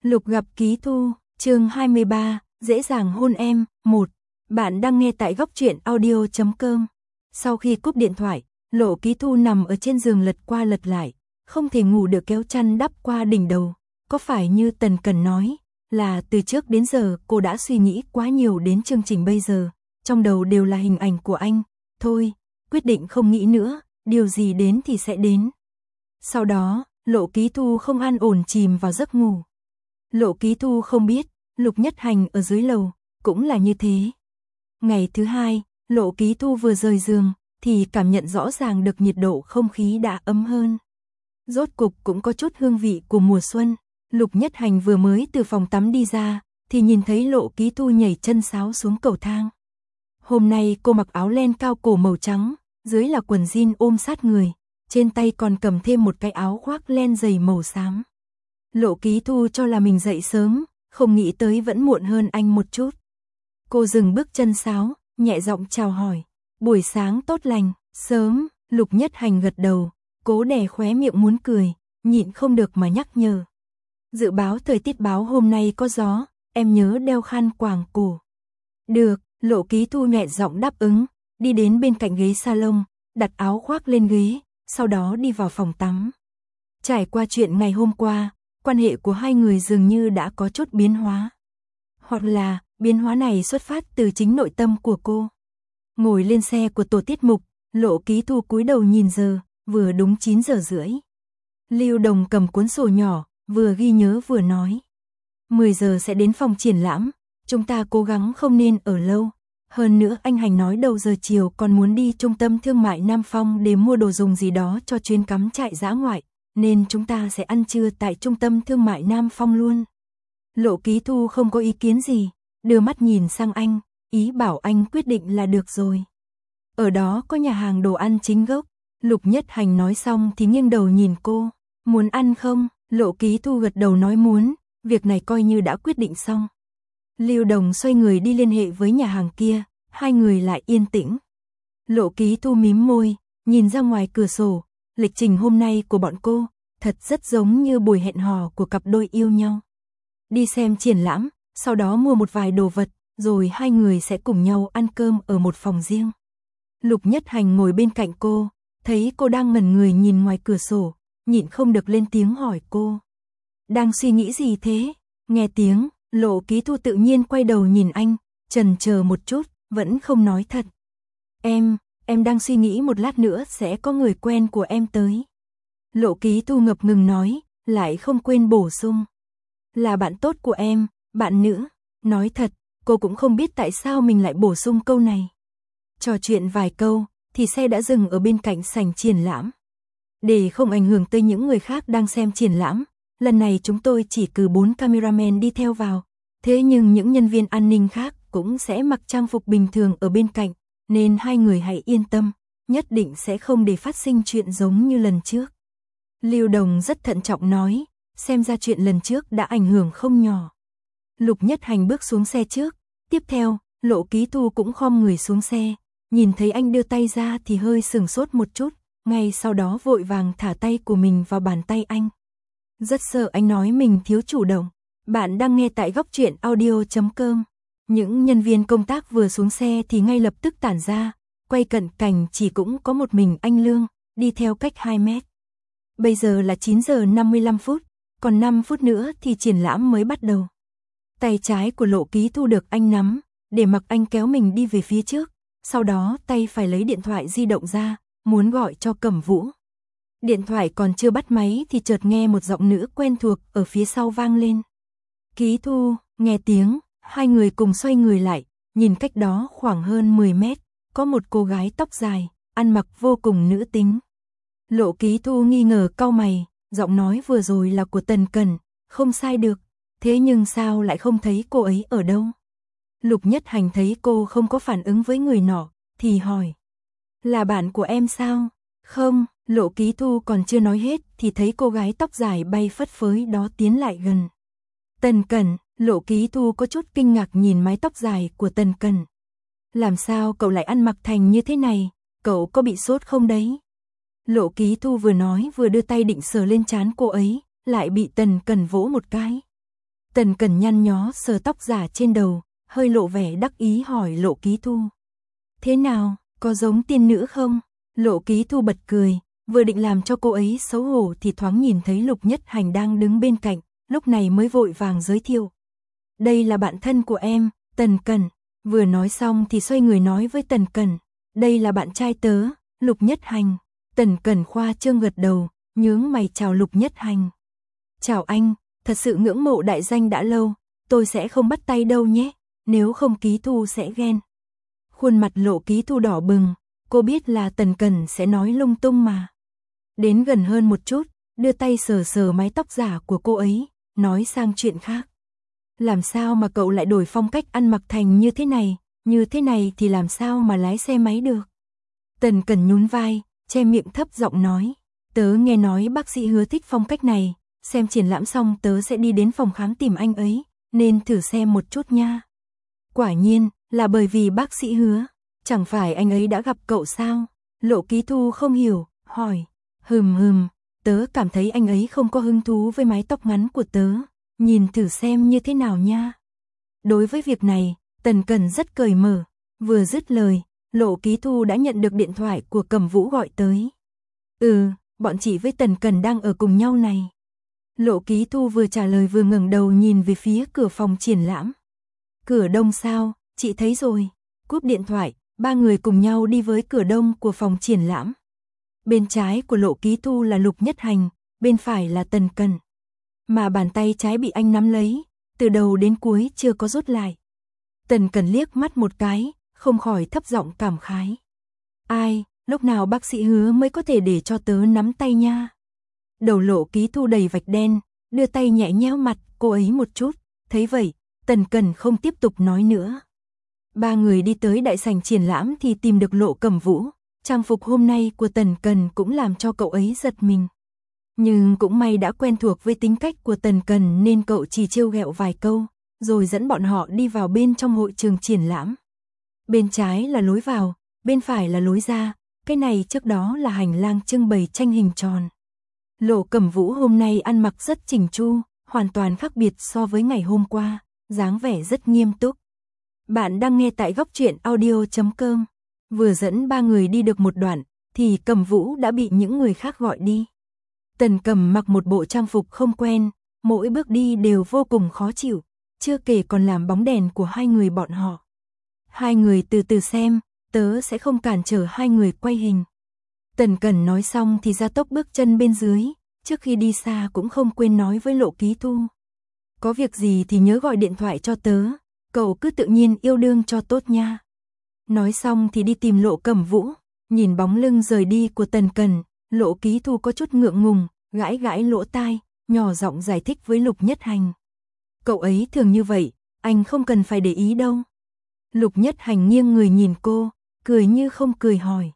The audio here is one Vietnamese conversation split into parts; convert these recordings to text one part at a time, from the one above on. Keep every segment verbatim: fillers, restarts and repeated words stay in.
Lục gặp Ký Thu, chương hai mươi ba, dễ dàng hôn em, một. Bạn đang nghe tại góc truyện audio chấm com. Sau khi cúp điện thoại, Lộ Ký Thu nằm ở trên giường lật qua lật lại, không thể ngủ được kéo chăn đắp qua đỉnh đầu. Có phải như Tần Cần nói, là từ trước đến giờ cô đã suy nghĩ quá nhiều đến chương trình bây giờ, trong đầu đều là hình ảnh của anh. Thôi, quyết định không nghĩ nữa, điều gì đến thì sẽ đến. Sau đó, Lộ Ký Thu không an ổn chìm vào giấc ngủ. Lộ Ký Thu không biết, Lục Nhất Hành ở dưới lầu, cũng là như thế. Ngày thứ hai, Lộ Ký Thu vừa rời giường, thì cảm nhận rõ ràng được nhiệt độ không khí đã ấm hơn. Rốt cục cũng có chút hương vị của mùa xuân. Lục Nhất Hành vừa mới từ phòng tắm đi ra, thì nhìn thấy Lộ Ký Thu nhảy chân sáo xuống cầu thang. Hôm nay cô mặc áo len cao cổ màu trắng, dưới là quần jean ôm sát người, trên tay còn cầm thêm một cái áo khoác len dày màu xám. Lộ Ký Thu cho là mình dậy sớm, không nghĩ tới vẫn muộn hơn anh một chút. Cô dừng bước chân sáo, nhẹ giọng chào hỏi. Buổi sáng tốt lành, sớm. Lục Nhất Hành gật đầu, cố đè khóe miệng muốn cười, nhịn không được mà nhắc nhở. Dự báo thời tiết báo hôm nay có gió, em nhớ đeo khăn quàng cổ. Được, Lộ Ký Thu nhẹ giọng đáp ứng, đi đến bên cạnh ghế salon, đặt áo khoác lên ghế, sau đó đi vào phòng tắm. Trải qua chuyện ngày hôm qua, quan hệ của hai người dường như đã có chút biến hóa. Hoặc là, biến hóa này xuất phát từ chính nội tâm của cô. Ngồi lên xe của tổ tiết mục, Lộ Ký Thu cúi đầu nhìn giờ, vừa đúng chín giờ rưỡi. Lưu Đồng cầm cuốn sổ nhỏ, vừa ghi nhớ vừa nói. mười giờ sẽ đến phòng triển lãm, chúng ta cố gắng không nên ở lâu. Hơn nữa anh Hành nói đầu giờ chiều còn muốn đi trung tâm thương mại Nam Phong để mua đồ dùng gì đó cho chuyến cắm trại dã ngoại, nên chúng ta sẽ ăn trưa tại trung tâm thương mại Nam Phong luôn. Lộ Ký Thu không có ý kiến gì, đưa mắt nhìn sang anh, ý bảo anh quyết định là được rồi. Ở đó có nhà hàng đồ ăn chính gốc. Lục Nhất Hành nói xong thì nghiêng đầu nhìn cô, muốn ăn không? Lộ Ký Thu gật đầu nói muốn, việc này coi như đã quyết định xong. Lưu Đồng xoay người đi liên hệ với nhà hàng kia, hai người lại yên tĩnh. Lộ Ký Thu mím môi, nhìn ra ngoài cửa sổ, lịch trình hôm nay của bọn cô, thật rất giống như buổi hẹn hò của cặp đôi yêu nhau. Đi xem triển lãm, sau đó mua một vài đồ vật, rồi hai người sẽ cùng nhau ăn cơm ở một phòng riêng. Lục Nhất Hành ngồi bên cạnh cô, thấy cô đang ngẩn người nhìn ngoài cửa sổ, nhịn không được lên tiếng hỏi cô. Đang suy nghĩ gì thế? Nghe tiếng, Lộ Ký Thu tự nhiên quay đầu nhìn anh, chần chờ một chút, vẫn không nói thật. Em, em đang suy nghĩ một lát nữa sẽ có người quen của em tới. Lộ Ký Thu ngập ngừng nói, lại không quên bổ sung. Là bạn tốt của em, bạn nữ. Nói thật, cô cũng không biết tại sao mình lại bổ sung câu này. Trò chuyện vài câu, thì xe đã dừng ở bên cạnh sảnh triển lãm. Để không ảnh hưởng tới những người khác đang xem triển lãm, lần này chúng tôi chỉ cử bốn cameraman đi theo vào. Thế nhưng những nhân viên an ninh khác cũng sẽ mặc trang phục bình thường ở bên cạnh, nên hai người hãy yên tâm, nhất định sẽ không để phát sinh chuyện giống như lần trước. Lưu Đồng rất thận trọng nói, xem ra chuyện lần trước đã ảnh hưởng không nhỏ. Lục Nhất Hành bước xuống xe trước, tiếp theo, Lộ Ký Thu cũng khom người xuống xe, nhìn thấy anh đưa tay ra thì hơi sừng sốt một chút, ngay sau đó vội vàng thả tay của mình vào bàn tay anh. Rất sợ anh nói mình thiếu chủ động. Bạn đang nghe tại góc truyện audio chấm com. Những nhân viên công tác vừa xuống xe thì ngay lập tức tản ra, quay cận cảnh chỉ cũng có một mình anh Lương, đi theo cách hai mét. Bây giờ là chín giờ năm mươi lăm phút, còn năm phút nữa thì triển lãm mới bắt đầu. Tay trái của Lộ Ký Thu được anh nắm, để mặc anh kéo mình đi về phía trước, sau đó tay phải lấy điện thoại di động ra, muốn gọi cho Cẩm Vũ. Điện thoại còn chưa bắt máy thì chợt nghe một giọng nữ quen thuộc ở phía sau vang lên. Ký Thu, nghe tiếng, hai người cùng xoay người lại, nhìn cách đó khoảng hơn mười mét, có một cô gái tóc dài, ăn mặc vô cùng nữ tính. Lộ Ký Thu nghi ngờ cau mày, giọng nói vừa rồi là của Tần Cần, không sai được, thế nhưng sao lại không thấy cô ấy ở đâu? Lục Nhất Hành thấy cô không có phản ứng với người nọ, thì hỏi. Là bạn của em sao? Không, Lộ Ký Thu còn chưa nói hết thì thấy cô gái tóc dài bay phất phới đó tiến lại gần. Tần Cần, Lộ Ký Thu có chút kinh ngạc nhìn mái tóc dài của Tần Cần. Làm sao cậu lại ăn mặc thành như thế này, cậu có bị sốt không đấy? Lộ Ký Thu vừa nói vừa đưa tay định sờ lên trán cô ấy, lại bị Tần Cần vỗ một cái. Tần Cẩn nhăn nhó sờ tóc giả trên đầu, hơi lộ vẻ đắc ý hỏi Lộ Ký Thu. Thế nào, có giống tiên nữ không? Lộ Ký Thu bật cười, vừa định làm cho cô ấy xấu hổ thì thoáng nhìn thấy Lục Nhất Hành đang đứng bên cạnh, lúc này mới vội vàng giới thiệu. Đây là bạn thân của em, Tần Cẩn. Vừa nói xong thì xoay người nói với Tần Cẩn. Đây là bạn trai tớ, Lục Nhất Hành. Tần Cẩn khoa trương gật đầu, nhướng mày chào Lục Nhất Hành. Chào anh, thật sự ngưỡng mộ đại danh đã lâu, tôi sẽ không bắt tay đâu nhé, nếu không Ký Thu sẽ ghen. Khuôn mặt Lộ Ký Thu đỏ bừng, cô biết là Tần Cẩn sẽ nói lung tung mà. Đến gần hơn một chút, đưa tay sờ sờ mái tóc giả của cô ấy, nói sang chuyện khác. Làm sao mà cậu lại đổi phong cách ăn mặc thành như thế này, như thế này thì làm sao mà lái xe máy được. Tần Cẩn nhún vai, che miệng thấp giọng nói, tớ nghe nói bác sĩ Hứa thích phong cách này, xem triển lãm xong tớ sẽ đi đến phòng khám tìm anh ấy, nên thử xem một chút nha. Quả nhiên, là bởi vì bác sĩ Hứa, chẳng phải anh ấy đã gặp cậu sao? Lộ Ký Thu không hiểu, hỏi, hừm hừm, tớ cảm thấy anh ấy không có hứng thú với mái tóc ngắn của tớ, nhìn thử xem như thế nào nha. Đối với việc này, Tần Cẩn rất cởi mở, vừa dứt lời, Lộ Ký Thu đã nhận được điện thoại của Cẩm Vũ gọi tới. Ừ, bọn chị với Tần Cẩn đang ở cùng nhau này. Lộ Ký Thu vừa trả lời vừa ngẩng đầu nhìn về phía cửa phòng triển lãm. Cửa đông sao, chị thấy rồi. Cúp điện thoại, ba người cùng nhau đi với cửa đông của phòng triển lãm. Bên trái của Lộ Ký Thu là Lục Nhất Hành, bên phải là Tần Cẩn. Mà bàn tay trái bị anh nắm lấy, từ đầu đến cuối chưa có rút lại. Tần Cẩn liếc mắt một cái, không khỏi thấp giọng cảm khái. Ai, lúc nào bác sĩ Hứa mới có thể để cho tớ nắm tay nha. Đầu Lộ Ký Thu đầy vạch đen, đưa tay nhẹ nhéo mặt cô ấy một chút, thấy vậy, Tần Cẩn không tiếp tục nói nữa. Ba người đi tới đại sảnh triển lãm thì tìm được Lộ Cẩm Vũ, trang phục hôm nay của Tần Cẩn cũng làm cho cậu ấy giật mình. Nhưng cũng may đã quen thuộc với tính cách của Tần Cẩn nên cậu chỉ trêu ghẹo vài câu, rồi dẫn bọn họ đi vào bên trong hội trường triển lãm. Bên trái là lối vào, bên phải là lối ra, cái này trước đó là hành lang trưng bày tranh hình tròn. Lộ Cẩm Vũ hôm nay ăn mặc rất chỉnh chu, hoàn toàn khác biệt so với ngày hôm qua, dáng vẻ rất nghiêm túc. Bạn đang nghe tại góc truyện audio chấm com. Vừa dẫn ba người đi được một đoạn, thì Cẩm Vũ đã bị những người khác gọi đi. Tần Cẩm mặc một bộ trang phục không quen, mỗi bước đi đều vô cùng khó chịu, chưa kể còn làm bóng đèn của hai người bọn họ. Hai người từ từ xem, tớ sẽ không cản trở hai người quay hình. Tần Cẩn nói xong thì ra tốc bước chân bên dưới, trước khi đi xa cũng không quên nói với Lộ Ký Thu. Có việc gì thì nhớ gọi điện thoại cho tớ, cậu cứ tự nhiên yêu đương cho tốt nha. Nói xong thì đi tìm Lộ Cẩm Vũ, nhìn bóng lưng rời đi của Tần Cẩn, Lộ Ký Thu có chút ngượng ngùng, gãi gãi lỗ tai, nhỏ giọng giải thích với Lục Nhất Hành. Cậu ấy thường như vậy, anh không cần phải để ý đâu. Lục Nhất Hành nghiêng người nhìn cô, cười như không cười hỏi.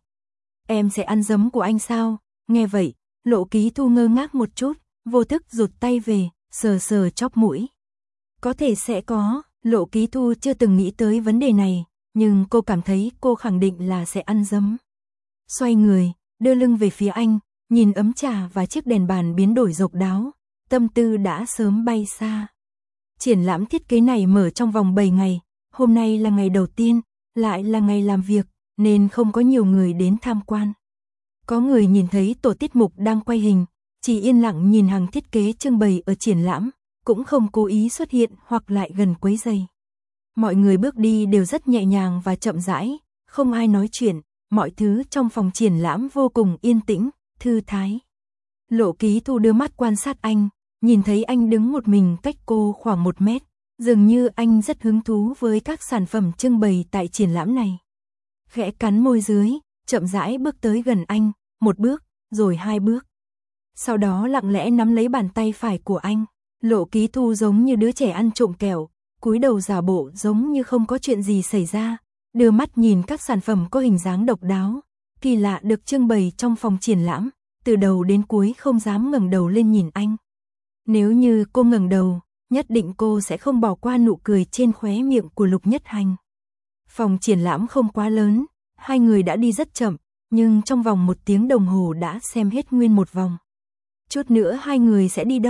Em sẽ ăn giấm của anh sao? Nghe vậy, Lộ Ký Thu ngơ ngác một chút, vô thức rụt tay về, sờ sờ chóp mũi. Có thể sẽ có, Lộ Ký Thu chưa từng nghĩ tới vấn đề này, nhưng cô cảm thấy cô khẳng định là sẽ ăn giấm. Xoay người, đưa lưng về phía anh, nhìn ấm trà và chiếc đèn bàn biến đổi độc đáo, tâm tư đã sớm bay xa. Triển lãm thiết kế này mở trong vòng bảy ngày, hôm nay là ngày đầu tiên, lại là ngày làm việc, nên không có nhiều người đến tham quan. Có người nhìn thấy tổ tiết mục đang quay hình, chỉ yên lặng nhìn hàng thiết kế trưng bày ở triển lãm, cũng không cố ý xuất hiện hoặc lại gần quấy rầy. Mọi người bước đi đều rất nhẹ nhàng và chậm rãi, không ai nói chuyện, mọi thứ trong phòng triển lãm vô cùng yên tĩnh, thư thái. Lộ Ký Thu đưa mắt quan sát anh, nhìn thấy anh đứng một mình cách cô khoảng một mét, dường như anh rất hứng thú với các sản phẩm trưng bày tại triển lãm này. Khẽ cắn môi dưới, chậm rãi bước tới gần anh, một bước, rồi hai bước. Sau đó lặng lẽ nắm lấy bàn tay phải của anh. Lộ Ký Thu giống như đứa trẻ ăn trộm kẹo, cúi đầu giả bộ giống như không có chuyện gì xảy ra, đưa mắt nhìn các sản phẩm có hình dáng độc đáo, kỳ lạ được trưng bày trong phòng triển lãm, từ đầu đến cuối không dám ngẩng đầu lên nhìn anh. Nếu như cô ngẩng đầu, nhất định cô sẽ không bỏ qua nụ cười trên khóe miệng của Lục Nhất Hành. Phòng triển lãm không quá lớn, hai người đã đi rất chậm, nhưng trong vòng một tiếng đồng hồ đã xem hết nguyên một vòng. Chút nữa hai người sẽ đi đâu?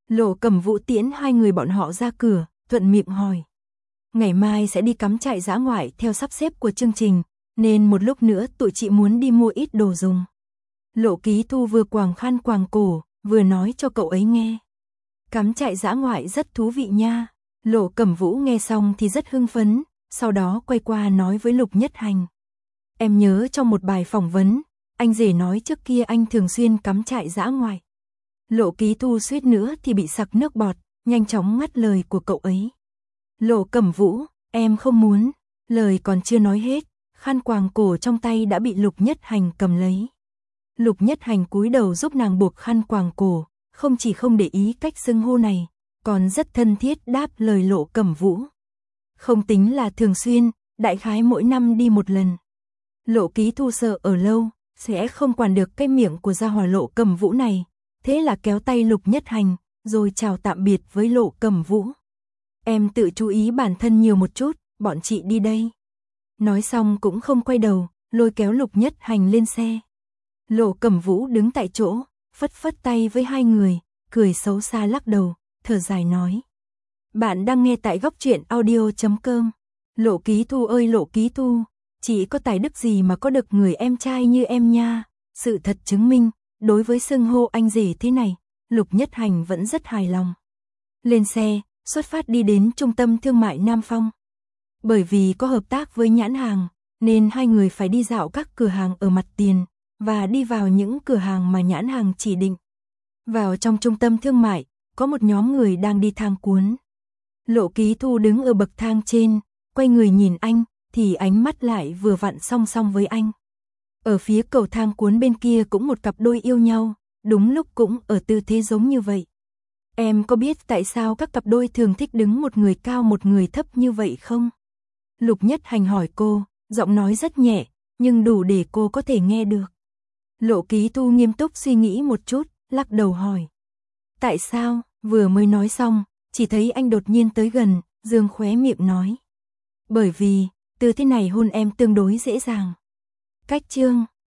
Lộ Cẩm Vũ tiễn hai người bọn họ ra cửa, thuận miệng hỏi. Ngày mai sẽ đi cắm trại dã ngoại theo sắp xếp của chương trình, nên một lúc nữa tụi chị muốn đi mua ít đồ dùng. Lộ Ký Thu vừa quàng khăn quàng cổ, vừa nói cho cậu ấy nghe. Cắm trại dã ngoại rất thú vị nha. Lộ Cẩm Vũ nghe xong thì rất hưng phấn, sau đó quay qua nói với Lục Nhất Hành. Em nhớ trong một bài phỏng vấn, anh rể nói trước kia anh thường xuyên cắm trại dã ngoại. Lộ Ký Thu suýt nữa thì bị sặc nước bọt, nhanh chóng ngắt lời của cậu ấy. Lộ Cẩm Vũ, em không muốn. Lời còn chưa nói hết, khăn quàng cổ trong tay đã bị Lục Nhất Hành cầm lấy. Lục Nhất Hành cúi đầu giúp nàng buộc khăn quàng cổ, không chỉ không để ý cách xưng hô này, còn rất thân thiết đáp lời Lộ Cẩm Vũ. Không tính là thường xuyên, đại khái mỗi năm đi một lần. Lộ Ký Thu sợ ở lâu, sẽ không quản được cái miệng của gia hỏa Lộ Cẩm Vũ này, thế là kéo tay Lục Nhất Hành, rồi chào tạm biệt với Lộ Cẩm Vũ. Em tự chú ý bản thân nhiều một chút, bọn chị đi đây. Nói xong cũng không quay đầu, lôi kéo Lục Nhất Hành lên xe. Lộ Cẩm Vũ đứng tại chỗ, phất phất tay với hai người, cười xấu xa lắc đầu, thở dài nói. Bạn đang nghe tại góc truyện audio chấm com. Lộ Ký Thu ơi Lộ Ký Thu, chỉ có tài đức gì mà có được người em trai như em nha. Sự thật chứng minh, đối với xưng hô anh rể thế này, Lục Nhất Hành vẫn rất hài lòng. Lên xe, xuất phát đi đến trung tâm thương mại Nam Phong. Bởi vì có hợp tác với nhãn hàng, nên hai người phải đi dạo các cửa hàng ở mặt tiền, và đi vào những cửa hàng mà nhãn hàng chỉ định. Vào trong trung tâm thương mại, có một nhóm người đang đi thang cuốn. Lộ Ký Thu đứng ở bậc thang trên, quay người nhìn anh, thì ánh mắt lại vừa vặn song song với anh. Ở phía cầu thang cuốn bên kia cũng một cặp đôi yêu nhau, đúng lúc cũng ở tư thế giống như vậy. Em có biết tại sao các cặp đôi thường thích đứng một người cao một người thấp như vậy không? Lục Nhất Hành hỏi cô, giọng nói rất nhẹ, nhưng đủ để cô có thể nghe được. Lộ Ký Thu nghiêm túc suy nghĩ một chút, lắc đầu hỏi. Tại sao? Vừa mới nói xong, chỉ thấy anh đột nhiên tới gần, dương khóe miệng nói. Bởi vì, từ thế này hôn em tương đối dễ dàng. Cách chương